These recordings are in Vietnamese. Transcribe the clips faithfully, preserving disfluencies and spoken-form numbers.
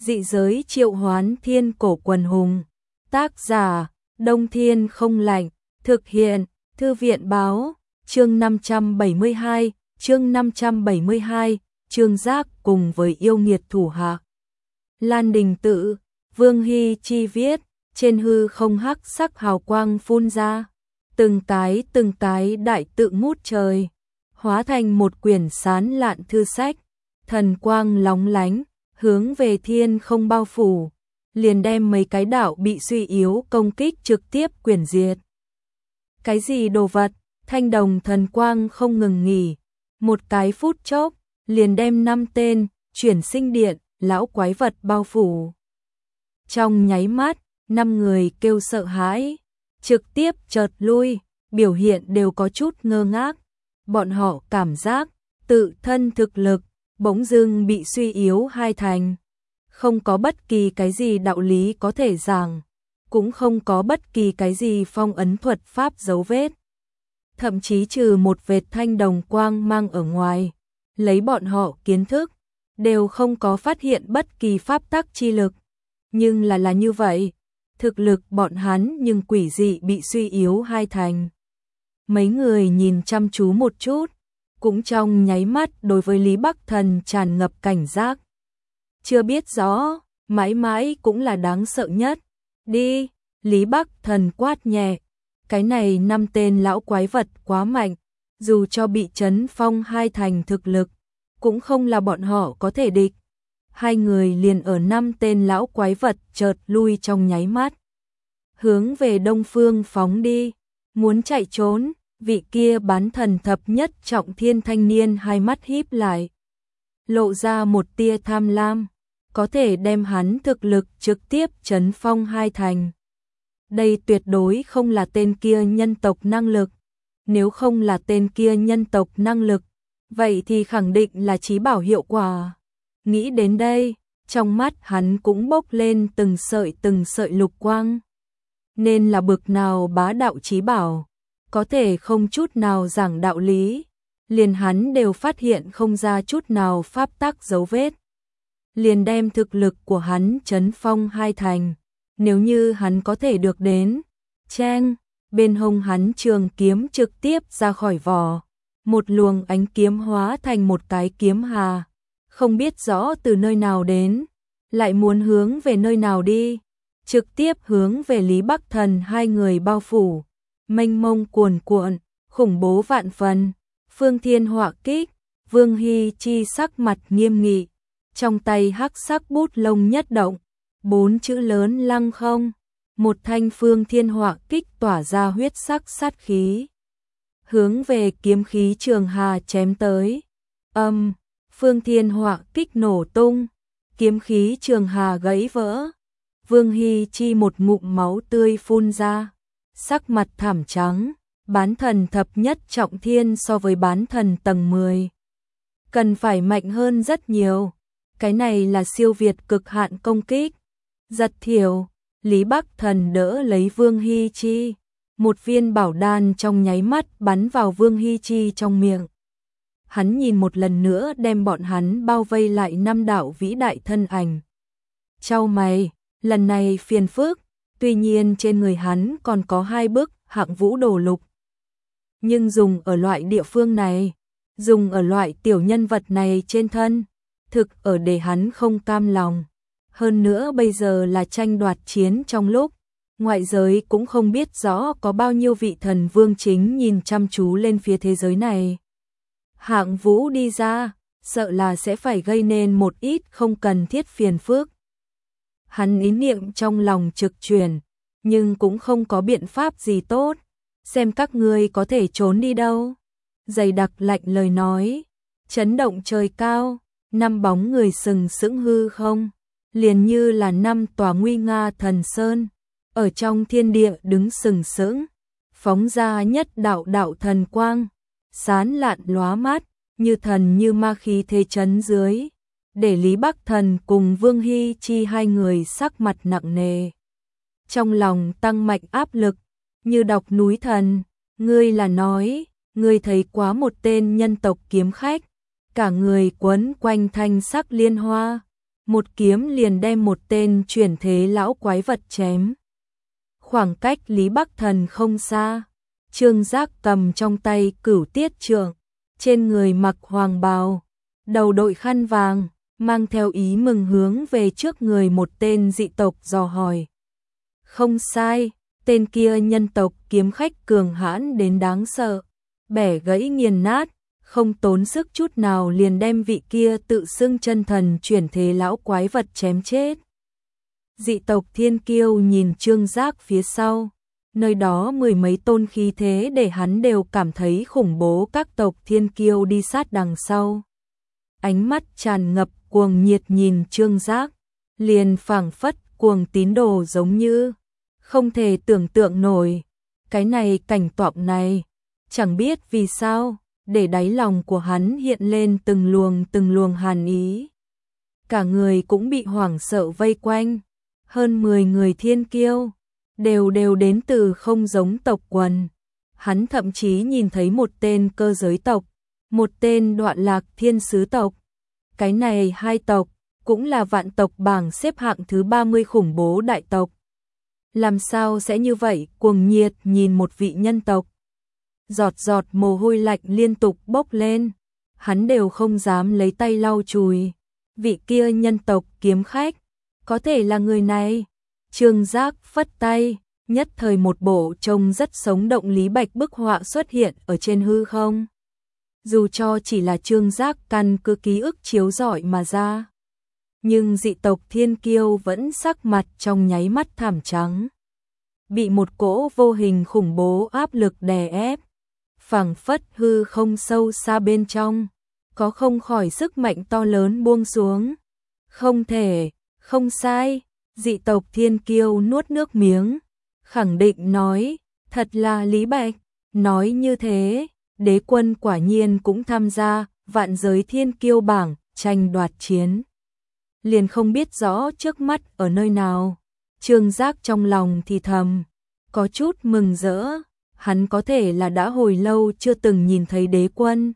Dị giới triệu hoán thiên cổ quần hùng. Tác giả, Đông Thiên không lạnh. Thực hiện, Thư viện báo. Chương năm trăm bảy mươi hai, chương năm trăm bảy mươi hai, Trương Giác cùng với yêu nghiệt thủ hạ. Lan Đình Tự, Vương Hy Chi viết, trên hư không hắc sắc hào quang phun ra, từng cái từng cái đại tự ngút trời, hóa thành một quyển sán lạn thư sách, thần quang lóng lánh, hướng về thiên không bao phủ, liền đem mấy cái đạo bị suy yếu công kích trực tiếp quyển diệt. Cái gì đồ vật? Thanh đồng thần quang không ngừng nghỉ, một cái phút chốc, liền đem năm tên, chuyển sinh điện, lão quái vật bao phủ. Trong nháy mắt, năm người kêu sợ hãi, trực tiếp chợt lui, biểu hiện đều có chút ngơ ngác. Bọn họ cảm giác, tự thân thực lực, bỗng dưng bị suy yếu hai thành. Không có bất kỳ cái gì đạo lý có thể giảng, cũng không có bất kỳ cái gì phong ấn thuật pháp dấu vết. Thậm chí trừ một vệt thanh đồng quang mang ở ngoài, lấy bọn họ kiến thức, đều không có phát hiện bất kỳ pháp tắc chi lực. Nhưng là là như vậy, thực lực bọn hắn nhưng quỷ dị bị suy yếu hai thành. Mấy người nhìn chăm chú một chút, cũng trong nháy mắt đối với Lý Bắc Thần tràn ngập cảnh giác. Chưa biết rõ, mãi mãi cũng là đáng sợ nhất. Đi, Lý Bắc Thần quát nhẹ. Cái này năm tên lão quái vật quá mạnh, dù cho bị chấn phong hai thành thực lực, cũng không là bọn họ có thể địch. Hai người liền ở năm tên lão quái vật chợt lui trong nháy mắt. Hướng về đông phương phóng đi, muốn chạy trốn, vị kia bán thần thập nhất trọng thiên thanh niên hai mắt híp lại. Lộ ra một tia tham lam, có thể đem hắn thực lực trực tiếp chấn phong hai thành. Đây tuyệt đối không là tên kia nhân tộc năng lực. Nếu không là tên kia nhân tộc năng lực, vậy thì khẳng định là trí bảo hiệu quả. Nghĩ đến đây, trong mắt hắn cũng bốc lên từng sợi từng sợi lục quang. Nên là bực nào bá đạo trí bảo, có thể không chút nào giảng đạo lý, liền hắn đều phát hiện không ra chút nào pháp tắc dấu vết. Liền đem thực lực của hắn chấn phong hai thành. Nếu như hắn có thể được đến, cheng, bên hông hắn trường kiếm trực tiếp ra khỏi vỏ, một luồng ánh kiếm hóa thành một cái kiếm hà, không biết rõ từ nơi nào đến, lại muốn hướng về nơi nào đi, trực tiếp hướng về Lý Bắc Thần hai người bao phủ, mênh mông cuồn cuộn, khủng bố vạn phần. Phương Thiên họa kích, Vương Hy Chi sắc mặt nghiêm nghị, trong tay hắc sắc bút lông nhất động. Bốn chữ lớn lăng không, một thanh phương thiên họa kích tỏa ra huyết sắc sát khí. Hướng về kiếm khí trường hà chém tới. Âm, phương thiên họa kích nổ tung, kiếm khí trường hà gãy vỡ. Vương Hy Chi một ngụm máu tươi phun ra, sắc mặt thảm trắng, bán thần thập nhất trọng thiên so với bán thần tầng mười. Cần phải mạnh hơn rất nhiều, cái này là siêu việt cực hạn công kích. Giật thiểu, Lý Bắc Thần đỡ lấy Vương Hy Chi, một viên bảo đan trong nháy mắt bắn vào Vương Hy Chi trong miệng. Hắn nhìn một lần nữa đem bọn hắn bao vây lại năm đạo vĩ đại thân ảnh. Chau mày, lần này phiền phức, tuy nhiên trên người hắn còn có hai bức hạng vũ đồ lục. Nhưng dùng ở loại địa phương này, dùng ở loại tiểu nhân vật này trên thân, thực ở để hắn không cam lòng. Hơn nữa bây giờ là tranh đoạt chiến trong lúc, ngoại giới cũng không biết rõ có bao nhiêu vị thần vương chính nhìn chăm chú lên phía thế giới này. Hạng vũ đi ra, sợ là sẽ phải gây nên một ít không cần thiết phiền phức. Hắn ý niệm trong lòng trực chuyển, nhưng cũng không có biện pháp gì tốt, xem các ngươi có thể trốn đi đâu. Dày đặc lạnh lời nói, chấn động trời cao, năm bóng người sừng sững hư không. Liền như là năm tòa nguy nga thần sơn, ở trong thiên địa đứng sừng sững, phóng ra nhất đạo đạo thần quang, sán lạn lóa mắt, như thần như ma khí thế chấn dưới, để Lý Bắc Thần cùng Vương Hy Chi hai người sắc mặt nặng nề. Trong lòng tăng mạnh áp lực, như đọc núi thần, ngươi là nói, ngươi thấy quá một tên nhân tộc kiếm khách, cả người quấn quanh thanh sắc liên hoa. một kiếm liền đem một tên chuyển thế lão quái vật chém. Khoảng cách Lý Bắc Thần không xa, Trương Giác cầm trong tay Cửu Tiết Trượng, trên người mặc hoàng bào, đầu đội khăn vàng, mang theo ý mừng hướng về trước người một tên dị tộc dò hỏi. Không sai, tên kia nhân tộc kiếm khách cường hãn đến đáng sợ, bẻ gãy nghiền nát, không tốn sức chút nào liền đem vị kia tự xưng chân thần chuyển thế lão quái vật chém chết. Dị tộc Thiên Kiêu nhìn Trương Giác phía sau, nơi đó mười mấy tôn khí thế để hắn đều cảm thấy khủng bố. Các tộc Thiên Kiêu đi sát đằng sau, ánh mắt tràn ngập cuồng nhiệt nhìn Trương Giác, liền phảng phất cuồng tín đồ giống như không thể tưởng tượng nổi. Cái này cảnh tượng này, chẳng biết vì sao, để đáy lòng của hắn hiện lên từng luồng từng luồng hàn ý. Cả người cũng bị hoảng sợ vây quanh, hơn mười người Thiên Kiêu, đều đều đến từ không giống tộc quần. Hắn thậm chí nhìn thấy một tên cơ giới tộc, một tên Đoạn Lạc Thiên Sứ tộc. Cái này hai tộc, cũng là vạn tộc bảng xếp hạng thứ ba mươi khủng bố đại tộc. Làm sao sẽ như vậy? Cuồng nhiệt nhìn một vị nhân tộc. Giọt giọt mồ hôi lạnh liên tục bốc lên, hắn đều không dám lấy tay lau chùi. Vị kia nhân tộc kiếm khách, có thể là người này. Trương Giác phất tay, nhất thời một bộ trông rất sống động lý bạch bức họa xuất hiện ở trên hư không. Dù cho chỉ là Trương Giác căn cứ ký ức chiếu rọi mà ra, nhưng dị tộc Thiên Kiêu vẫn sắc mặt trong nháy mắt thảm trắng, bị một cỗ vô hình khủng bố áp lực đè ép, phảng phất hư không sâu xa bên trong, có không khỏi sức mạnh to lớn buông xuống. Không thể, không sai, dị tộc Thiên Kiêu nuốt nước miếng, khẳng định nói, thật là Lý Bạch, nói như thế, đế quân quả nhiên cũng tham gia vạn giới Thiên Kiêu bảng, tranh đoạt chiến. Liền không biết rõ trước mắt ở nơi nào. Trương Giác trong lòng thì thầm, có chút mừng rỡ, hắn có thể là đã hồi lâu chưa từng nhìn thấy đế quân.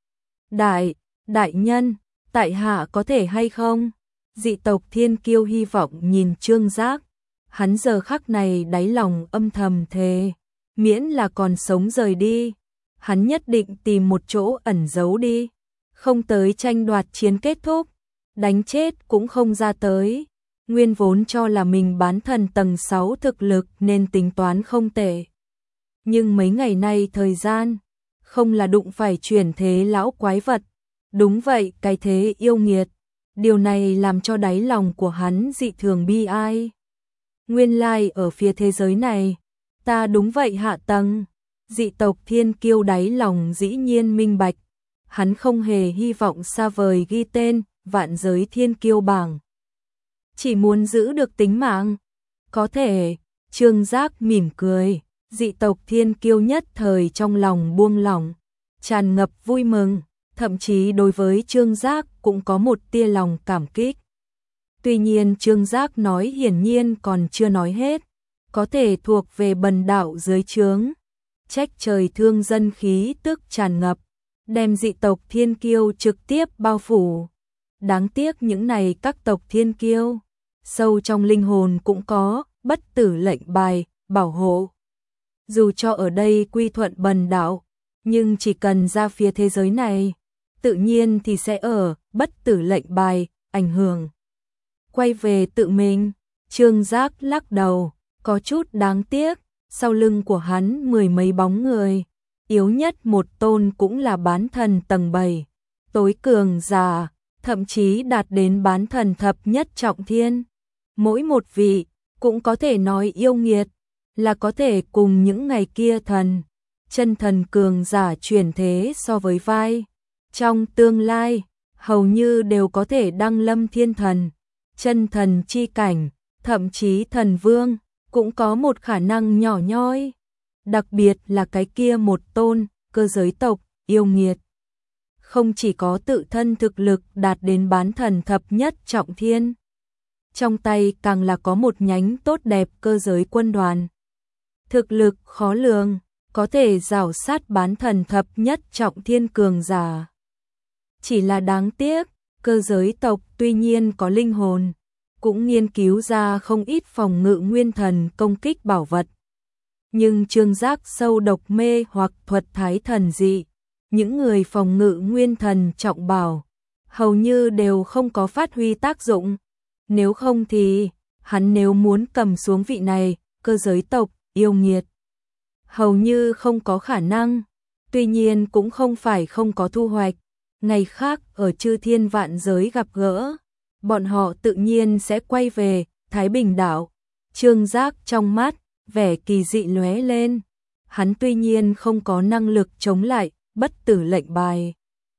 Đại, đại nhân, tại hạ có thể hay không? Dị tộc Thiên Kiêu hy vọng nhìn Trương Giác, hắn giờ khắc này đáy lòng âm thầm thề, miễn là còn sống rời đi, hắn nhất định tìm một chỗ ẩn giấu đi, không tới tranh đoạt chiến kết thúc, đánh chết cũng không ra tới. Nguyên vốn cho là mình bán thần tầng sáu thực lực nên tính toán không tệ. Nhưng mấy ngày nay thời gian, không là đụng phải chuyển thế lão quái vật. Đúng vậy, cái thế yêu nghiệt. Điều này làm cho đáy lòng của hắn dị thường bi ai. Nguyên lai ở phía thế giới này, ta đúng vậy hạ tầng. Dị tộc Thiên Kiêu đáy lòng dĩ nhiên minh bạch. Hắn không hề hy vọng xa vời ghi tên vạn giới Thiên Kiêu bảng. Chỉ muốn giữ được tính mạng. Có thể, Trương Giác mỉm cười, dị tộc Thiên Kiêu nhất thời trong lòng buông lỏng, tràn ngập vui mừng, thậm chí đối với Trương Giác cũng có một tia lòng cảm kích. Tuy nhiên Trương Giác nói hiển nhiên còn chưa nói hết, có thể thuộc về bần đạo dưới trướng, trách trời thương dân khí tức tràn ngập, đem dị tộc Thiên Kiêu trực tiếp bao phủ. Đáng tiếc những này các tộc Thiên Kiêu, sâu trong linh hồn cũng có bất tử lệnh bài, bảo hộ. Dù cho ở đây quy thuận bần đạo, nhưng chỉ cần ra phía thế giới này, tự nhiên thì sẽ ở bất tử lệnh bài, ảnh hưởng. Quay về tự mình, Trương Giác lắc đầu, có chút đáng tiếc, sau lưng của hắn mười mấy bóng người, yếu nhất một tôn cũng là bán thần tầng bảy, tối cường giả, thậm chí đạt đến bán thần thập nhất trọng thiên. Mỗi một vị, cũng có thể nói yêu nghiệt, là có thể cùng những ngày kia thần, chân thần cường giả chuyển thế so với vai. Trong tương lai, hầu như đều có thể đăng lâm thiên thần, chân thần chi cảnh, thậm chí thần vương, cũng có một khả năng nhỏ nhoi. Đặc biệt là cái kia một tôn, cơ giới tộc, yêu nghiệt. Không chỉ có tự thân thực lực đạt đến bán thần thập nhất trọng thiên, trong tay càng là có một nhánh tốt đẹp cơ giới quân đoàn. Thực lực khó lường, có thể rào sát bán thần thập nhất trọng thiên cường giả. Chỉ là đáng tiếc, Cơ giới tộc tuy nhiên có linh hồn, cũng nghiên cứu ra không ít phòng ngự nguyên thần công kích bảo vật. Nhưng Trương Giác sâu độc mê hoặc thuật thái thần dị, những người phòng ngự nguyên thần trọng bảo, hầu như đều không có phát huy tác dụng. Nếu không thì, hắn nếu muốn cầm xuống vị này, cơ giới tộc, yêu nghiệt, hầu như không có khả năng. Tuy nhiên cũng không phải không có thu hoạch. Ngày khác ở chư thiên vạn giới gặp gỡ, bọn họ tự nhiên sẽ quay về Thái Bình đảo. Trương Giác trong mắt, vẻ kỳ dị lóe lên. Hắn tuy nhiên không có năng lực chống lại bất tử lệnh bài.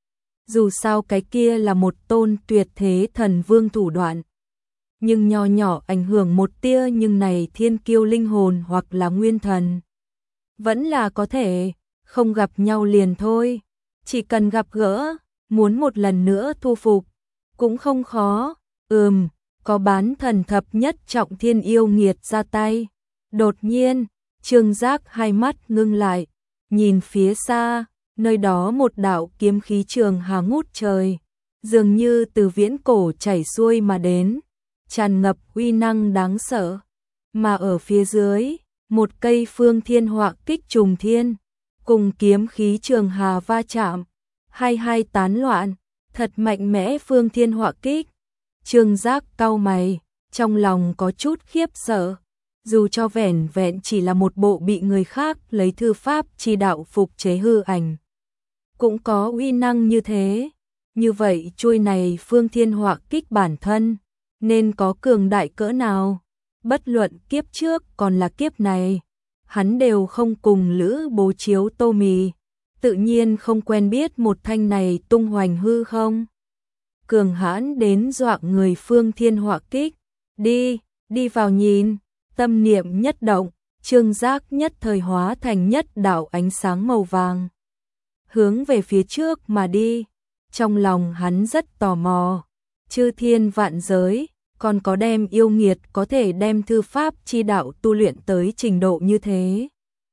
Dù sao cái kia là một tôn tuyệt thế thần vương thủ đoạn. Nhưng nho nhỏ ảnh hưởng một tia nhưng này thiên kiêu linh hồn hoặc là nguyên thần. Vẫn là có thể, không gặp nhau liền thôi. Chỉ cần gặp gỡ, muốn một lần nữa thu phục, cũng không khó. Ừm, có bán thần thập nhất trọng thiên yêu nghiệt ra tay. Đột nhiên, Trương Giác hai mắt ngưng lại, nhìn phía xa, nơi đó một đạo kiếm khí trường hà ngút trời, dường như từ viễn cổ chảy xuôi mà đến, tràn ngập uy năng đáng sợ. Mà ở phía dưới, một cây phương thiên họa kích trùng thiên, cùng kiếm khí trường hà va chạm, hai hai tán loạn, thật mạnh mẽ phương thiên họa kích. Trương Giác cau mày, trong lòng có chút khiếp sợ. Dù cho vẻn vẹn chỉ là một bộ bị người khác lấy thư pháp chi đạo phục chế hư ảnh, cũng có uy năng như thế. Như vậy chuôi này phương thiên họa kích bản thân, nên có cường đại cỡ nào? Bất luận kiếp trước còn là kiếp này, hắn đều không cùng Lữ Bố chiếu tô mì, tự nhiên không quen biết một thanh này tung hoành hư không. Cường hãn đến dọa người phương thiên họa kích, đi, đi vào nhìn. Tâm niệm nhất động, Trương Giác nhất thời hóa thành nhất đạo ánh sáng màu vàng, hướng về phía trước mà đi. Trong lòng hắn rất tò mò, chư thiên vạn giới, còn có đem yêu nghiệt có thể đem thư pháp chi đạo tu luyện tới trình độ như thế.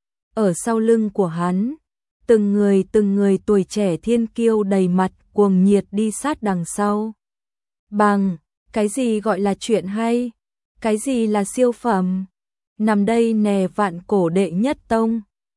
Ở sau lưng của hắn, từng người từng người tuổi trẻ thiên kiêu đầy mặt cuồng nhiệt đi sát đằng sau. Bằng, cái gì gọi là chuyện hay? Cái gì là siêu phẩm? Nằm đây nè vạn cổ đệ nhất tông,